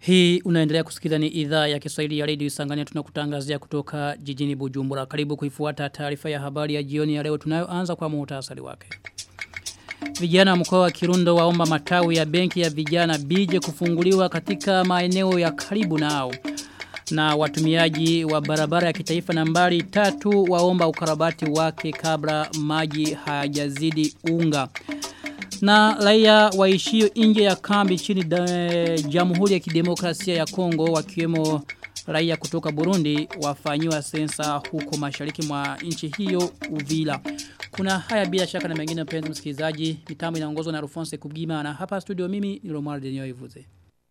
Hii unaendelea kusikiliza ni idhaa ya Kiswahili ya Radio Isangania, tunakutangazia kutoka jijini Bujumbura. Karibu kuifuata taarifa ya habari ya jioni ya leo, tunayoanza kwa muhtasari wake. Vijana mkoa wa Kirundo waomba matawi ya benki ya vijana bije kufunguliwa katika maeneo ya karibu nao. Na watumiaji wa barabara ya kitaifa nambari 3 waomba ukarabati wake kabla maji hayajazidi unga. Na raia waishio nje ya kambi chini Jamhuri ya Kidemokrasia ya Kongo wakiwemo raia kutoka Burundi wafanyiwa sensa huko mashariki mwa nchi hiyo Uvira. Kuna haya bila shaka na mengine mpenzi msikilizaji, mitambo inaongozwa na Rufonse Kubgima na hapa studio mimi ni Romuald Denio Ivuze.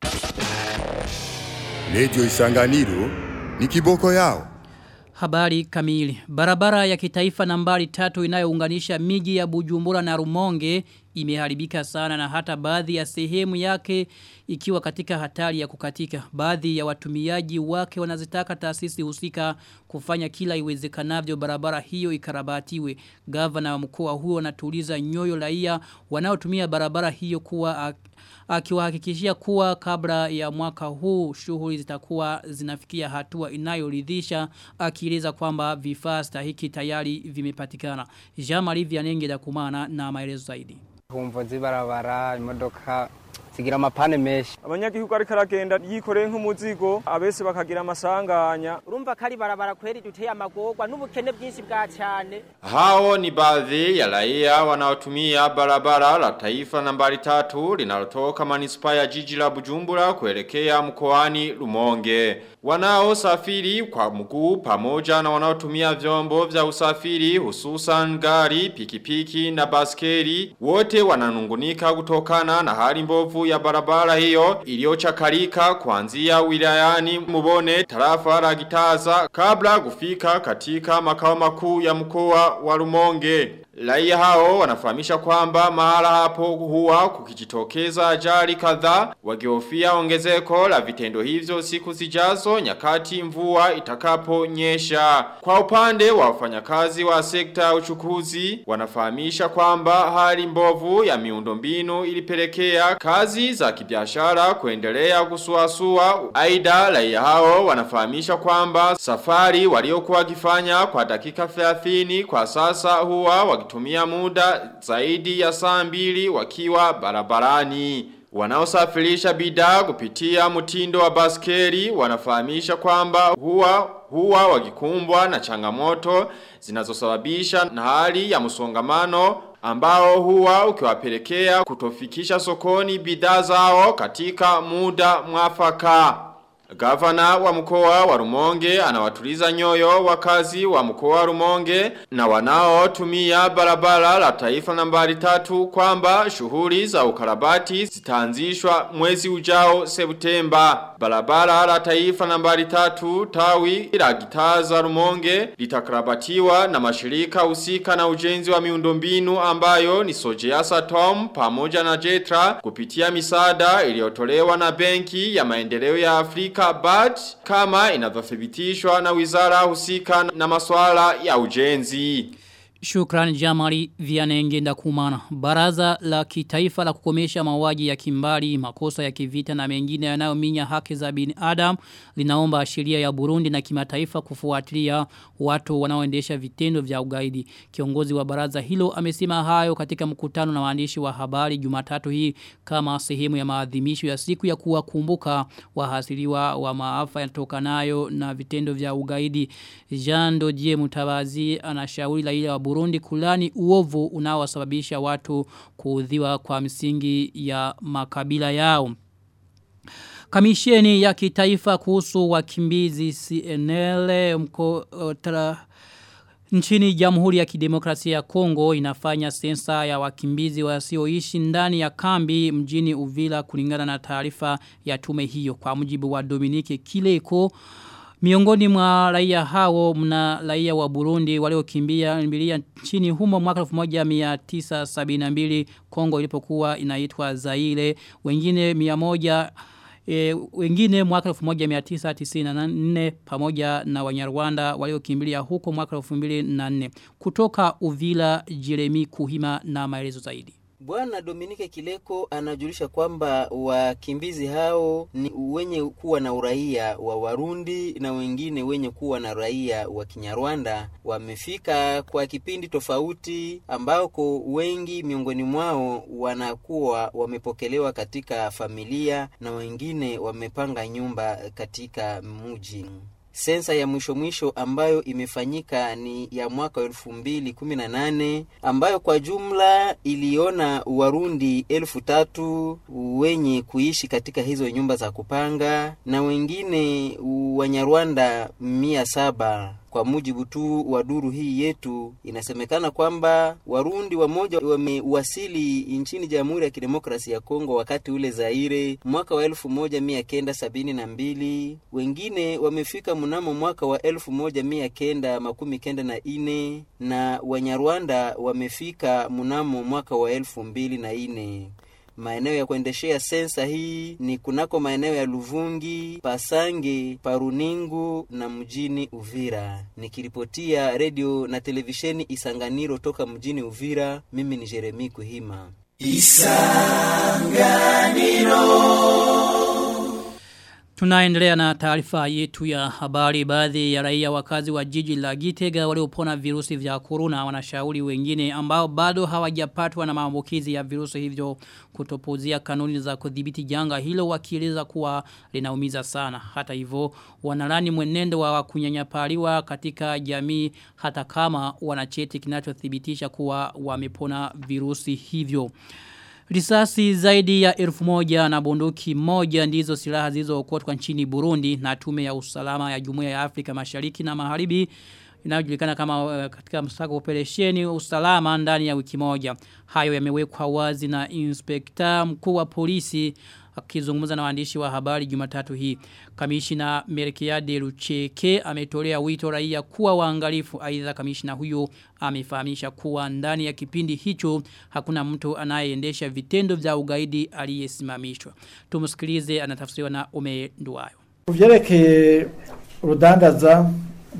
Radio Isanganiro ni kiboko yao. Habari kamili. Barabara ya kitaifa nambari 3 inayounganisha miji ya Bujumbura na Rumonge imeharibika sana na hata baadhi ya sehemu yake ikiwa katika hatari ya kukatika. Baadhi ya watumiaji wake wanazitaka taasisi husika kufanya kila iwezekanavyo barabara hiyo ikarabatiwe. Gavana wa mkoa huo anatuliza nyoyo raia wanaotumia barabara hiyo kuwa akiwahakikishia kuwa kabla ya mwaka huu shughuli zitakuwa zinafikia hatua inayoridhisha, akieleza kwamba vifaa stahiki tayari vimepatikana. Jean-Marie Vianenge da kumana na maelezo zaidi. Humvozi barabara imodoka sigira amapane meshi. Abanyagihugu ariko aragenda yikoreye nk'umuzigo abese bakagira amasanganya. Urumva kari barabara kweri duteye amagorwa n'ubukene bwinshi bwa cyane. Hao ni baadhi ya raia wanaotumia barabara la taifa nambari 3 linalotoka manispaa ya jiji la Bujumbura kuelekea mkoani Rumonge. Wanaosafiri kwa mguu pamoja na wanaotumia vyombo vya usafiri hususan gari, pikipiki na baskeli wote wananungunika kutokana na hali mbovu ya barabara hiyo iliyochakarika kuanzia wilayani Mubone tarafa la Gitaza kabla kufika katika makao makuu ya mkoa wa Rumonge. Raia hao wanafahamisha kwamba mahala hapo huwa kukijitokeza ajali kadhaa, wakihofia ongezeko la vitendo hivyo siku zijazo nyakati mvua itakaponyesha. Kwa upande wa wafanyakazi wa sekta ya uchukuzi wanafahamisha kwamba hali mbovu ya miundombinu ilipelekea kazi za kibiashara kuendelea kusuasua. Aidha raia hao wanafahamisha kwamba safari waliokuwa wakifanya kwa dakika 30 kwa sasa huwa wakitumia muda zaidi ya saa 2 wakiwa barabarani. Wanaosafirisha bidhaa kupitia mtindo wa baskeli wanafahamisha kwamba huwa wakikumbwa na changamoto zinazosababisha na hali ya msongamano ambao huwa ukiwapelekea kutofikisha sokoni bidhaa zao katika muda mwafaka. Gavana wa mkoa wa Rumonge anawatuliza nyoyo wakazi wa mkoa wa Rumonge na wanaotumia barabara la taifa nambari 3 kwamba shughuli za ukarabati zitaanzishwa mwezi ujao Septemba. Barabara la taifa nambari 3 tawi la Gitaza Rumonge litakarabatiwa na mashirika husika na ujenzi wa miundombinu ambayo ni Sojeasa Tom pamoja na Jetra kupitia misaada iliyotolewa na Benki ya Maendeleo ya Afrika BAD kama inavyothibitishwa na wizara husika na masuala ya ujenzi. Shukran Jamari Vianenge ndakumana. Baraza la kitaifa la kukomesha mauaji ya kimbari, makosa ya kivita na mengine yanayominya haki za binadamu linaomba sheria ya Burundi na kimataifa kufuatilia watu wanaoendesha vitendo vya ugaidi. Kiongozi wa baraza hilo amesema hayo katika mkutano na waandishi wa habari Jumatatu hii kama sehemu ya maadhimisho ya siku ya kuwakumbuka wahasiriwa wa maafa yatokanayo na vitendo vya ugaidi. Jean Dodier Mutabazi anashauri raia wa Burundi kulani uovu unaowasababisha watu kuudhiwa kwa msingi ya makabila yao. Kamisheni ya kitaifa kuhusu wakimbizi CNL nchini Jamhuri ya Kidemokrasia ya Kongo inafanya sensa ya wakimbizi wasioishi ndani ya kambi mjini Uvira kulingana na taarifa ya tume hiyo. Kwa mujibu wa Dominique Kileko, miongoni mwa raia hao mna raia wa Burundi waliokimbia nchini humo mwaka 1972 Kongo ilipokuwa inaitwa Zaire, wengine 100 wengine mwaka 1994 pamoja na Wanyarwanda waliokimbilia huko mwaka 2004. Kutoka Uvira, Jeremy Kuhima na maelezo zaidi. Bwana Dominique Kileko anajulisha kwamba wakimbizi hao ni wenye kuwa na uraia wa Warundi na wengine wenye kuwa na uraia wa Kinyarwanda wamefika kwa kipindi tofauti, ambako wengi miongoni mwao wanakuwa wamepokelewa katika familia na wengine wamepanga nyumba katika mji. Sensa ya mwisho ambayo imefanyika ni ya mwaka 2018 ambayo kwa jumla iliona Warundi 1000 wenye kuishi katika hizo nyumba za kupanga na wengine Wanyarwanda 700. Kwa mujibu tu wa duru hii yetu, inasemekana kwamba Warundi wamoja wamewasili nchini Jamhuri ya Kidemokrasia ya Kongo wakati ule Zaire mwaka wa 1972, wengine wamefika mnamo mwaka wa 1994 na Wanyarwanda wamefika mnamo mwaka wa 2004. Maeneo ya kuendeshea sensa hii ni kunako maeneo ya Luvungi, Pasange, Paruningu na mjini Uvira. Nikiripotia radio na televisheni Isanganiro toka mjini Uvira, mimi ni Jeremy Kuhima. Isanganiro. Tunaendelea na taarifa yetu ya habari. Baadhi ya raia wakazi wa jiji la Gitega waliopona virusi vya corona wanashauri wengine ambao bado hawajapatwa na maambukizi ya virusi hivyo kutopuzia kanuni za kudhibiti janga hilo, wakieleza kuwa linaumiza sana. Hata hivyo wanalani mwenendo wa kunyanyapaliwa katika jamii hata kama wanacheti kinachothibitisha kuwa wamepona virusi hivyo. Risasi zaidi ya 1000 na bunduki moja ndizo silaha zilizookotwa nchini Burundi na tume ya usalama ya Jumuiya ya Afrika Mashariki na Magharibi inayojulikana kama katika msako operesheni usalama ndani ya wiki moja. Hayo yamewekwa wazi na inspekta mkuu wa polisi akizungumza na waandishi wa habari Jumatatu hii. Kamishna Melkiade Lucheke ametolea wito raia kuwa waangalifu. Aidha, kamishna huyo amefahamisha kuwa ndani ya kipindi hicho hakuna mtu anayeendesha vitendo vya ugaidi aliyesimamishwa. Tumsikilize, anatafsiriwa na Ome Nduwayo. Uvyerekeye urudandaza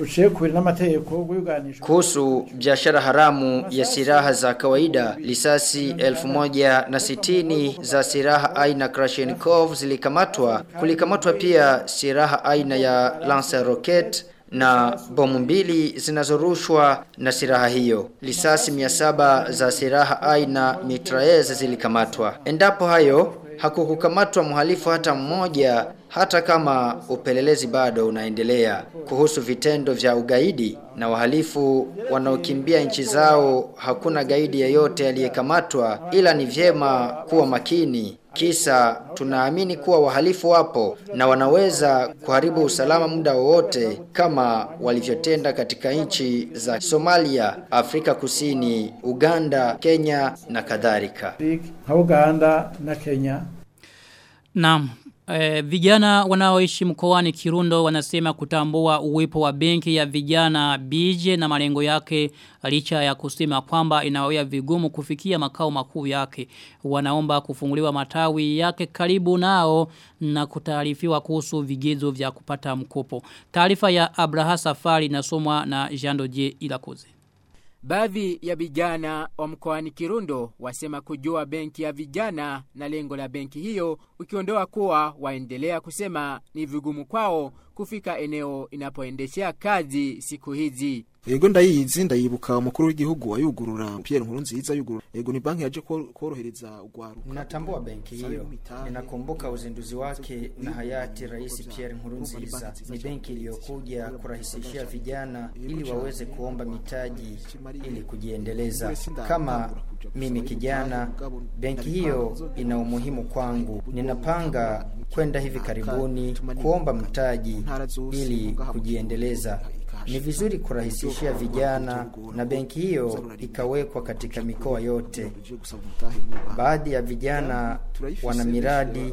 kuhusu biashara haramu ya silaha za kawaida, risasi 1060 za silaha aina Kalashnikov zilikamatwa. Kulikamatwa pia silaha aina ya Lancer Rocket na bomu 2 zinazorushwa na silaha hiyo. Risasi 700 za silaha aina mitraillez zilikamatwa. Endapo hayo hakukukamatwa mhalifu hata mmoja, hata kama upelelezi bado unaendelea. Kuhusu vitendo vya ugaidi na wahalifu wanaokimbia nchi zao, hakuna gaidi yeyote aliyekamatwa, ila ni vyema kuwa makini. Kisa tunaamini kuwa wahalifu wapo na wanaweza kuharibu usalama muda wowote kama walivyotenda katika nchi za Somalia, Afrika Kusini, Uganda, Kenya na kadhalika. Uganda na Kenya. Naam. Vijana wanaoishi mkoani Kirundo wanasema kutambua uwepo wa benki ya vijana Bije na malengo yake, licha ya kusema kwamba inawea vigumu kufikia makao makuu yake. Wanaomba kufunguliwa matawi yake karibu nao na kutaarifiwa kuhusu vigezo vya kupata mkopo. Taarifa ya Abraha Safari inasomwa na Jandoje Ilakoze. Baadhi ya vijana wa mkoani Kirundo wasema kujua benki ya vijana na lengo la benki hiyo, ukiondoa kuwa waendelea kusema ni vigumu kwao kufika eneo inapoendeshea kazi siku hizi. Ego ndayizi ndayibuka umukuru w'igihugu ayugurura Pierre Nkurunziza yugurura. Ego ni banki yaje korohereza ugwaruka. Natambua benki hiyo. Ninakumbuka uzinduzi wake na hayati Rais Pierre Nkurunziza. Ni benki iliyokuja kurahisishia vijana ili waweze kuomba mitaji ili kujiendeleza. Kama mimi kijana, benki hiyo ina umuhimu kwangu. Ninapanga kwenda hivi karibuni kuomba mtaji ili kujiendeleza. Ni vizuri kurahisishia vijana na benki hiyo ikawekwa katika mikoa yote. Baadhi ya vijana wana miradi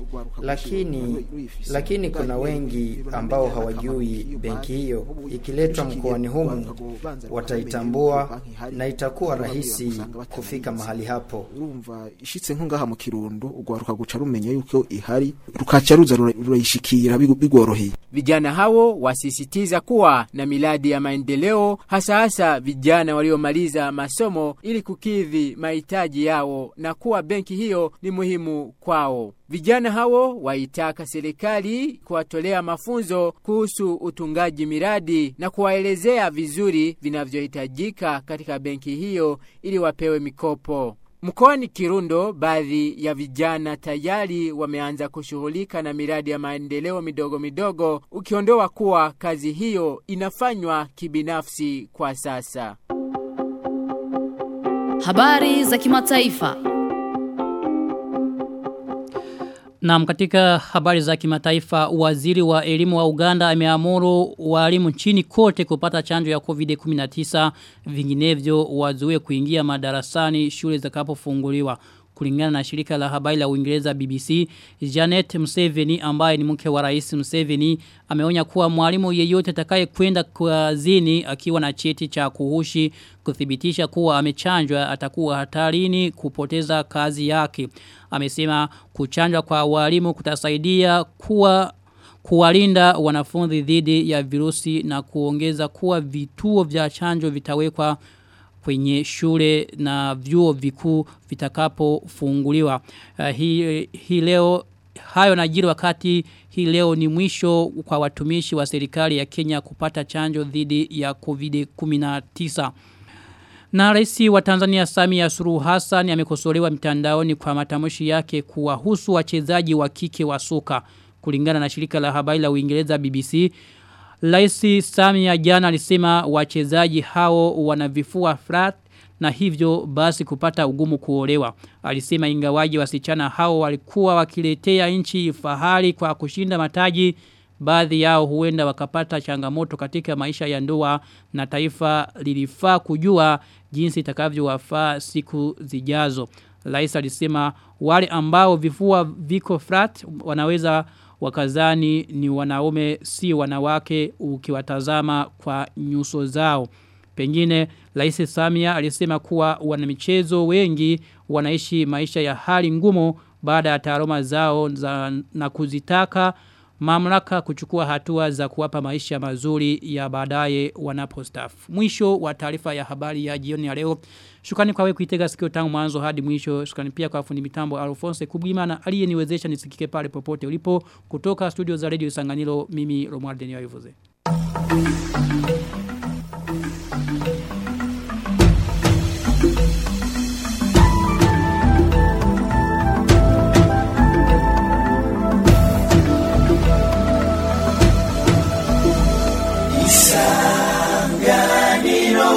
lakini kuna wengi ambao hawajui benki hiyo. Ikiletwa mkoani humu wataitambua na itakuwa rahisi kufika mahali hapo. Urumva ishitse nko ngaha mu Kirundo ugwaruka guca rumenya yuko ihari rukaca ruza rurayishikira bigoroheye. Vijana hao wasisitiza kuwa na miladi miradi ya maendeleo hasa vijana waliomaliza masomo ili kukidhi mahitaji yao na kuwa benki hiyo ni muhimu kwao. Vijana hao waitaka serikali kuwatolea mafunzo kuhusu utungaji miradi na kuwaelezea vizuri vinavyohitajika katika benki hiyo ili wapewe mikopo. Mkoani Kirundo, baadhi ya vijana tayari wameanza kushughulika na miradi ya maendeleo midogo ukiondoa kuwa kazi hiyo inafanywa kibinafsi kwa sasa. Habari za kimataifa. Na katika habari za kimataifa, waziri wa elimu wa Uganda ameamuru walimu nchini kote kupata chanjo ya COVID-19, vinginevyo wazuie kuingia madarasani shule zitakapofunguliwa. Kulingana na shirika la habari la Uingereza BBC, Janet Museveni ambaye ni mke wa Rais Museveni ameonya kuwa mwalimu yeyote atakaye kwenda kazini akiwa na cheti cha kuhushi kuthibitisha kuwa amechanjwa atakuwa hatarini kupoteza kazi yake. Amesema kuchanjwa kwa walimu kutasaidia kuwalinda wanafunzi dhidi ya virusi na kuongeza kuwa vituo vya chanjo vitawekwa kwenye shule na vyuo vikuu vitakapofunguliwa. Hii leo hayo najiri wakati hii leo ni mwisho kwa watumishi wa serikali ya Kenya kupata chanjo dhidi ya COVID-19. Na rais wa Tanzania Samia Suluhu Hassan amekosolewa mitandaoni kwa matamshi yake kuwahusu wachezaji wa kike wa soka. Kulingana na shirika la habari la Uingereza BBC, Rais Samia jana alisema wachezaji hao wanavifua flat na hivyo basi kupata ugumu kuolewa. Alisema ingawaji wasichana hao walikuwa wakiletea nchi fahari kwa kushinda mataji, baadhi yao huenda wakapata changamoto katika maisha ya ndoa na taifa lilifaa kujua jinsi itakavyowafaa siku zijazo. Rais alisema wale ambao vifua viko flat wanaweza wakazani ni wanaume si wanawake ukiwatazama kwa nyuso zao. Pengine Rais Samia alisema kuwa wanamichezo wengi wanaishi maisha ya hali ngumu baada ya taaluma zao na kuzitaka mamlaka kuchukua hatua za kuwapa maisha mazuri ya baadaye wanapostaafu. Mwisho wa taarifa ya habari ya jioni ya leo. Shukrani kwa wewe kuitega sikio tangu mwanzo hadi mwisho. Shukrani pia kwa fundi mitambo Alphonse Kubwimana aliyeniwezesha nisikike pale popote ulipo. Kutoka studio za Radio Isanganiro, mimi Romuald Denio Yuvuze.